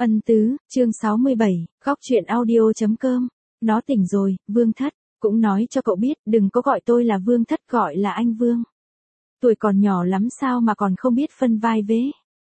Ân tứ, chương 67, góc truyện audio.com. Nó tỉnh rồi, Vương Thất, cũng nói cho cậu biết, đừng có gọi tôi là Vương Thất, gọi là anh Vương. Tuổi còn nhỏ lắm sao mà còn không biết phân vai vế.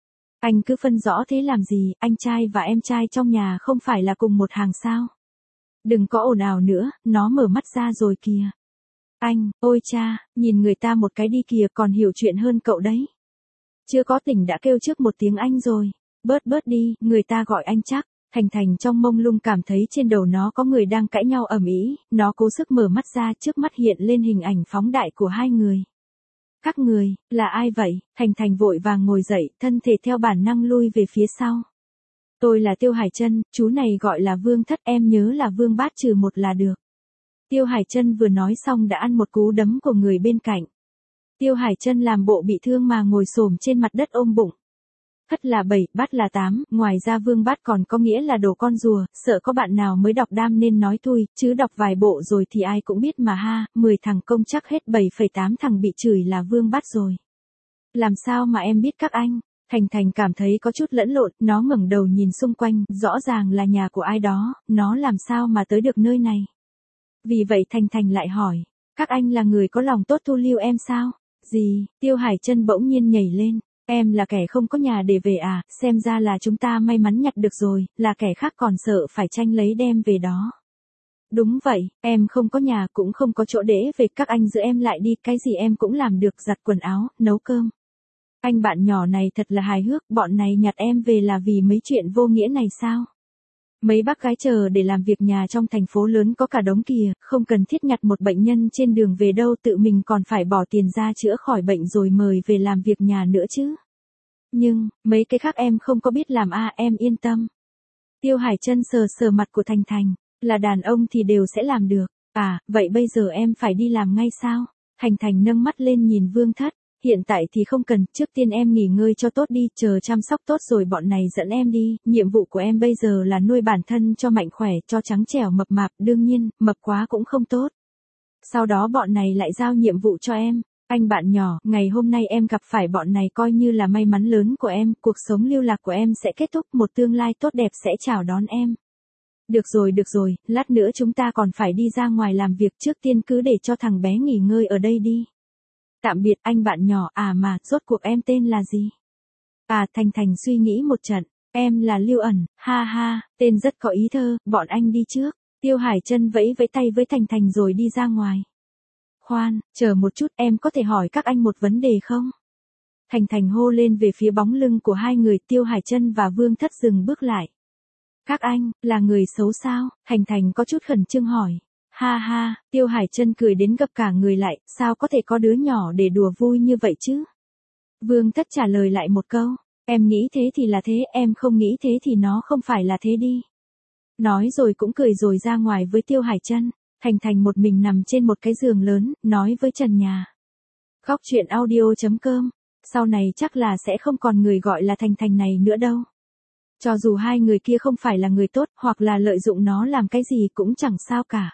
Anh cứ phân rõ thế làm gì, anh trai và em trai trong nhà không phải là cùng một hàng sao. Đừng có ồn ào nữa, nó mở mắt ra rồi kìa. Anh, ôi cha, nhìn người ta một cái đi kìa, còn hiểu chuyện hơn cậu đấy. Chưa có tỉnh đã kêu trước một tiếng anh rồi. Bớt đi, người ta gọi anh chắc. Thành Thành trong mông lung cảm thấy trên đầu nó có người đang cãi nhau ầm ĩ, nó cố sức mở mắt ra, trước mắt hiện lên hình ảnh phóng đại của hai người. Các người, là ai vậy? Thành Thành vội vàng ngồi dậy, thân thể theo bản năng lui về phía sau. Tôi là Tiêu Hải Trân, chú này gọi là Vương Thất, em nhớ là Vương Bát trừ một là được. Tiêu Hải Trân vừa nói xong đã ăn một cú đấm của người bên cạnh. Tiêu Hải Trân làm bộ bị thương mà ngồi xổm trên mặt đất ôm bụng. Thất là 7, Bát là 8, ngoài ra Vương Bát còn có nghĩa là đồ con rùa, sợ có bạn nào mới đọc đam nên nói thôi, chứ đọc vài bộ rồi thì ai cũng biết mà ha, 10 thằng công chắc hết 7,8 thằng bị chửi là Vương Bát rồi. Làm sao mà em biết các anh? Thành Thành cảm thấy có chút lẫn lộn, nó ngẩng đầu nhìn xung quanh, rõ ràng là nhà của ai đó, nó làm sao mà tới được nơi này? Vì vậy Thành Thành lại hỏi, các anh là người có lòng tốt thu lưu em sao? Gì? Tiêu Hải Trân bỗng nhiên nhảy lên. Em là kẻ không có nhà để về à, xem ra là chúng ta may mắn nhặt được rồi, là kẻ khác còn sợ phải tranh lấy đem về đó. Đúng vậy, em không có nhà cũng không có chỗ để về, các anh giữ em lại đi, cái gì em cũng làm được, giặt quần áo, nấu cơm. Anh bạn nhỏ này thật là hài hước, bọn này nhặt em về là vì mấy chuyện vô nghĩa này sao? Mấy bác gái chờ để làm việc nhà trong thành phố lớn có cả đống kìa, không cần thiết nhặt một bệnh nhân trên đường về đâu, tự mình còn phải bỏ tiền ra chữa khỏi bệnh rồi mời về làm việc nhà nữa chứ. Nhưng, mấy cái khác em không có biết làm à, em yên tâm. Tiêu Hải Trân sờ sờ mặt của Thành Thành, là đàn ông thì đều sẽ làm được. À, vậy bây giờ em phải đi làm ngay sao? Thành Thành nâng mắt lên nhìn Vương Thất. Hiện tại thì không cần, trước tiên em nghỉ ngơi cho tốt đi, chờ chăm sóc tốt rồi bọn này dẫn em đi, nhiệm vụ của em bây giờ là nuôi bản thân cho mạnh khỏe, cho trắng trẻo mập mạp, đương nhiên, mập quá cũng không tốt. Sau đó bọn này lại giao nhiệm vụ cho em. Anh bạn nhỏ, ngày hôm nay em gặp phải bọn này coi như là may mắn lớn của em, cuộc sống lưu lạc của em sẽ kết thúc, một tương lai tốt đẹp sẽ chào đón em. Được rồi, lát nữa chúng ta còn phải đi ra ngoài làm việc, trước tiên cứ để cho thằng bé nghỉ ngơi ở đây đi. Tạm biệt anh bạn nhỏ, à mà, rốt cuộc em tên là gì? À, Thành Thành suy nghĩ một trận, em là Lưu Ẩn, ha ha, tên rất có ý thơ, bọn anh đi trước. Tiêu Hải Trân vẫy vẫy tay với Thành Thành rồi đi ra ngoài. Khoan, chờ một chút, em có thể hỏi các anh một vấn đề không? Thành Thành hô lên về phía bóng lưng của hai người, Tiêu Hải Trân và Vương Thất dừng bước lại. Các anh, là người xấu sao? Thành Thành có chút khẩn trương hỏi. Ha ha, Tiêu Hải Trân cười đến gập cả người lại, sao có thể có đứa nhỏ để đùa vui như vậy chứ? Vương Thất trả lời lại một câu, em nghĩ thế thì là thế, em không nghĩ thế thì nó không phải là thế đi. Nói rồi cũng cười rồi ra ngoài với Tiêu Hải Trân. Thành Thành một mình nằm trên một cái giường lớn, nói với trần nhà. Góc truyện audio.com, sau này chắc là sẽ không còn người gọi là Thành Thành này nữa đâu. Cho dù hai người kia không phải là người tốt, hoặc là lợi dụng nó làm cái gì cũng chẳng sao cả.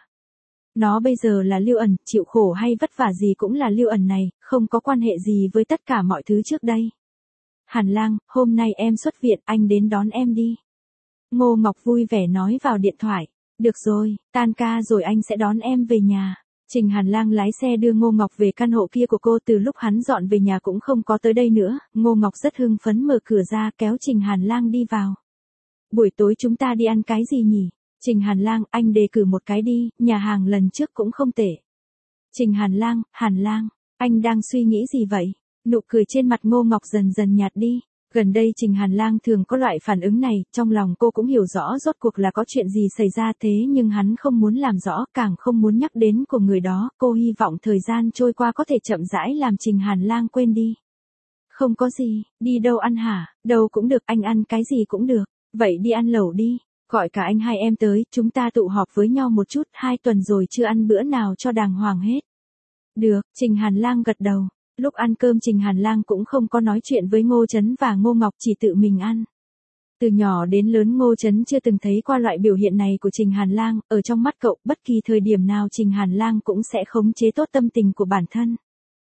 Nó bây giờ là Lưu Ẩn, chịu khổ hay vất vả gì cũng là Lưu Ẩn này, không có quan hệ gì với tất cả mọi thứ trước đây. Hàn Lang, hôm nay em xuất viện, anh đến đón em đi. Ngô Ngọc vui vẻ nói vào điện thoại. Được rồi, tan ca rồi anh sẽ đón em về nhà. Trình Hàn Lang lái xe đưa Ngô Ngọc về căn hộ kia của cô, từ lúc hắn dọn về nhà cũng không có tới đây nữa. Ngô Ngọc rất hưng phấn mở cửa ra kéo Trình Hàn Lang đi vào. Buổi tối chúng ta đi ăn cái gì nhỉ? Trình Hàn Lang, anh đề cử một cái đi, nhà hàng lần trước cũng không tệ. Trình Hàn Lang, anh đang suy nghĩ gì vậy? Nụ cười trên mặt Ngô Ngọc dần dần nhạt đi. Gần đây Trình Hàn Lang thường có loại phản ứng này, trong lòng cô cũng hiểu rõ rốt cuộc là có chuyện gì xảy ra, thế nhưng hắn không muốn làm rõ, càng không muốn nhắc đến của người đó, cô hy vọng thời gian trôi qua có thể chậm rãi làm Trình Hàn Lang quên đi. Không có gì, đi đâu ăn hả? Đâu cũng được, anh ăn cái gì cũng được, vậy đi ăn lẩu đi, gọi cả anh hai em tới, chúng ta tụ họp với nhau một chút, 2 tuần rồi chưa ăn bữa nào cho đàng hoàng hết. Được, Trình Hàn Lang gật đầu. Lúc ăn cơm Trình Hàn Lang cũng không có nói chuyện với Ngô Chấn và Ngô Ngọc, chỉ tự mình ăn. Từ nhỏ đến lớn Ngô Chấn chưa từng thấy qua loại biểu hiện này của Trình Hàn Lang, ở trong mắt cậu, bất kỳ thời điểm nào Trình Hàn Lang cũng sẽ khống chế tốt tâm tình của bản thân.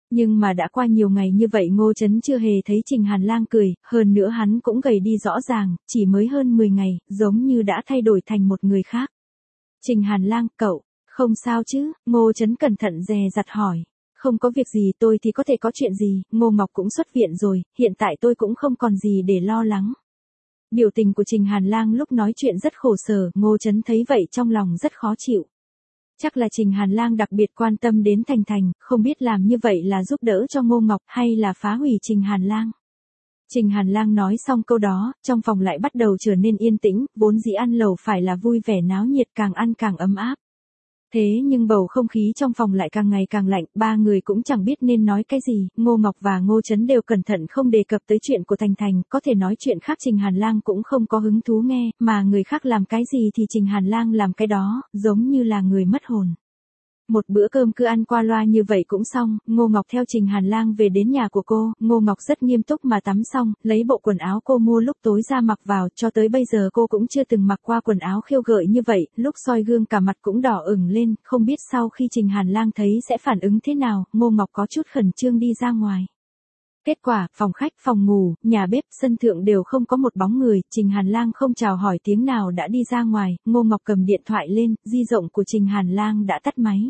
Nhưng mà đã qua nhiều ngày như vậy Ngô Chấn chưa hề thấy Trình Hàn Lang cười, hơn nữa hắn cũng gầy đi rõ ràng, chỉ mới hơn 10 ngày, giống như đã thay đổi thành một người khác. Trình Hàn Lang, cậu, không sao chứ? Ngô Chấn cẩn thận dè dặt hỏi. Không có việc gì, tôi thì có thể có chuyện gì, Ngô Ngọc cũng xuất viện rồi, hiện tại tôi cũng không còn gì để lo lắng. Biểu tình của Trình Hàn Lang lúc nói chuyện rất khổ sở, Ngô Chấn thấy vậy trong lòng rất khó chịu. Chắc là Trình Hàn Lang đặc biệt quan tâm đến Thành Thành, không biết làm như vậy là giúp đỡ cho Ngô Ngọc hay là phá hủy Trình Hàn Lang. Trình Hàn Lang nói xong câu đó, trong phòng lại bắt đầu trở nên yên tĩnh, vốn dĩ ăn lẩu phải là vui vẻ náo nhiệt, càng ăn càng ấm áp. Thế nhưng bầu không khí trong phòng lại càng ngày càng lạnh, ba người cũng chẳng biết nên nói cái gì, Ngô Ngọc và Ngô Chấn đều cẩn thận không đề cập tới chuyện của Thành Thành, có thể nói chuyện khác Trình Hàn Lang cũng không có hứng thú nghe, mà người khác làm cái gì thì Trình Hàn Lang làm cái đó, giống như là người mất hồn. Một bữa cơm cứ ăn qua loa như vậy cũng xong, Ngô Ngọc theo Trình Hàn Lang về đến nhà của cô, Ngô Ngọc rất nghiêm túc mà tắm xong, lấy bộ quần áo cô mua lúc tối ra mặc vào, cho tới bây giờ cô cũng chưa từng mặc qua quần áo khiêu gợi như vậy, lúc soi gương cả mặt cũng đỏ ửng lên, không biết sau khi Trình Hàn Lang thấy sẽ phản ứng thế nào, Ngô Ngọc có chút khẩn trương đi ra ngoài. Kết quả, phòng khách, phòng ngủ, nhà bếp, sân thượng đều không có một bóng người, Trình Hàn Lang không chào hỏi tiếng nào đã đi ra ngoài, Ngô Ngọc cầm điện thoại lên, di động của Trình Hàn Lang đã tắt máy.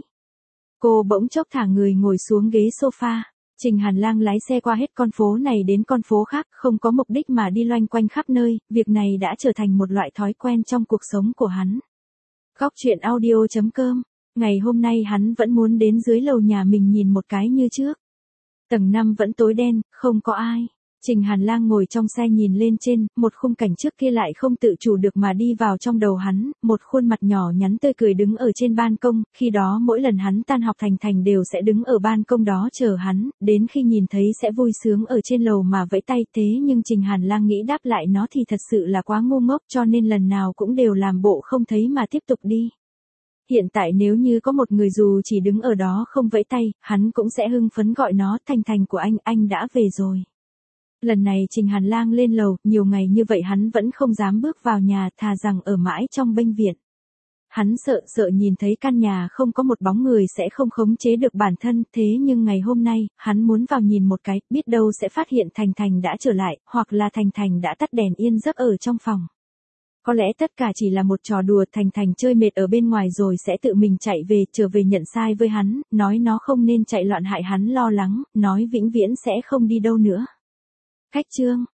Cô bỗng chốc thả người ngồi xuống ghế sofa. Trình Hàn Lang lái xe qua hết con phố này đến con phố khác, không có mục đích mà đi loanh quanh khắp nơi, việc này đã trở thành một loại thói quen trong cuộc sống của hắn. Góc truyện audio.com. Ngày hôm nay hắn vẫn muốn đến dưới lầu nhà mình nhìn một cái như trước. Tầng 5 vẫn tối đen, không có ai. Trình Hàn Lang ngồi trong xe nhìn lên trên, một khung cảnh trước kia lại không tự chủ được mà đi vào trong đầu hắn, một khuôn mặt nhỏ nhắn tươi cười đứng ở trên ban công, khi đó mỗi lần hắn tan học Thành Thành đều sẽ đứng ở ban công đó chờ hắn, đến khi nhìn thấy sẽ vui sướng ở trên lầu mà vẫy tay, thế nhưng Trình Hàn Lang nghĩ đáp lại nó thì thật sự là quá ngu ngốc cho nên lần nào cũng đều làm bộ không thấy mà tiếp tục đi. Hiện tại nếu như có một người dù chỉ đứng ở đó không vẫy tay, hắn cũng sẽ hưng phấn gọi nó, Thành Thành của anh đã về rồi. Lần này Trình Hàn Lang lên lầu, nhiều ngày như vậy hắn vẫn không dám bước vào nhà, thà rằng ở mãi trong bệnh viện. Hắn sợ nhìn thấy căn nhà không có một bóng người sẽ không khống chế được bản thân, thế nhưng ngày hôm nay, hắn muốn vào nhìn một cái, biết đâu sẽ phát hiện Thành Thành đã trở lại, hoặc là Thành Thành đã tắt đèn yên giấc ở trong phòng. Có lẽ tất cả chỉ là một trò đùa, Thành Thành chơi mệt ở bên ngoài rồi sẽ tự mình trở về nhận sai với hắn, nói nó không nên chạy loạn hại hắn lo lắng, nói vĩnh viễn sẽ không đi đâu nữa. Khách chương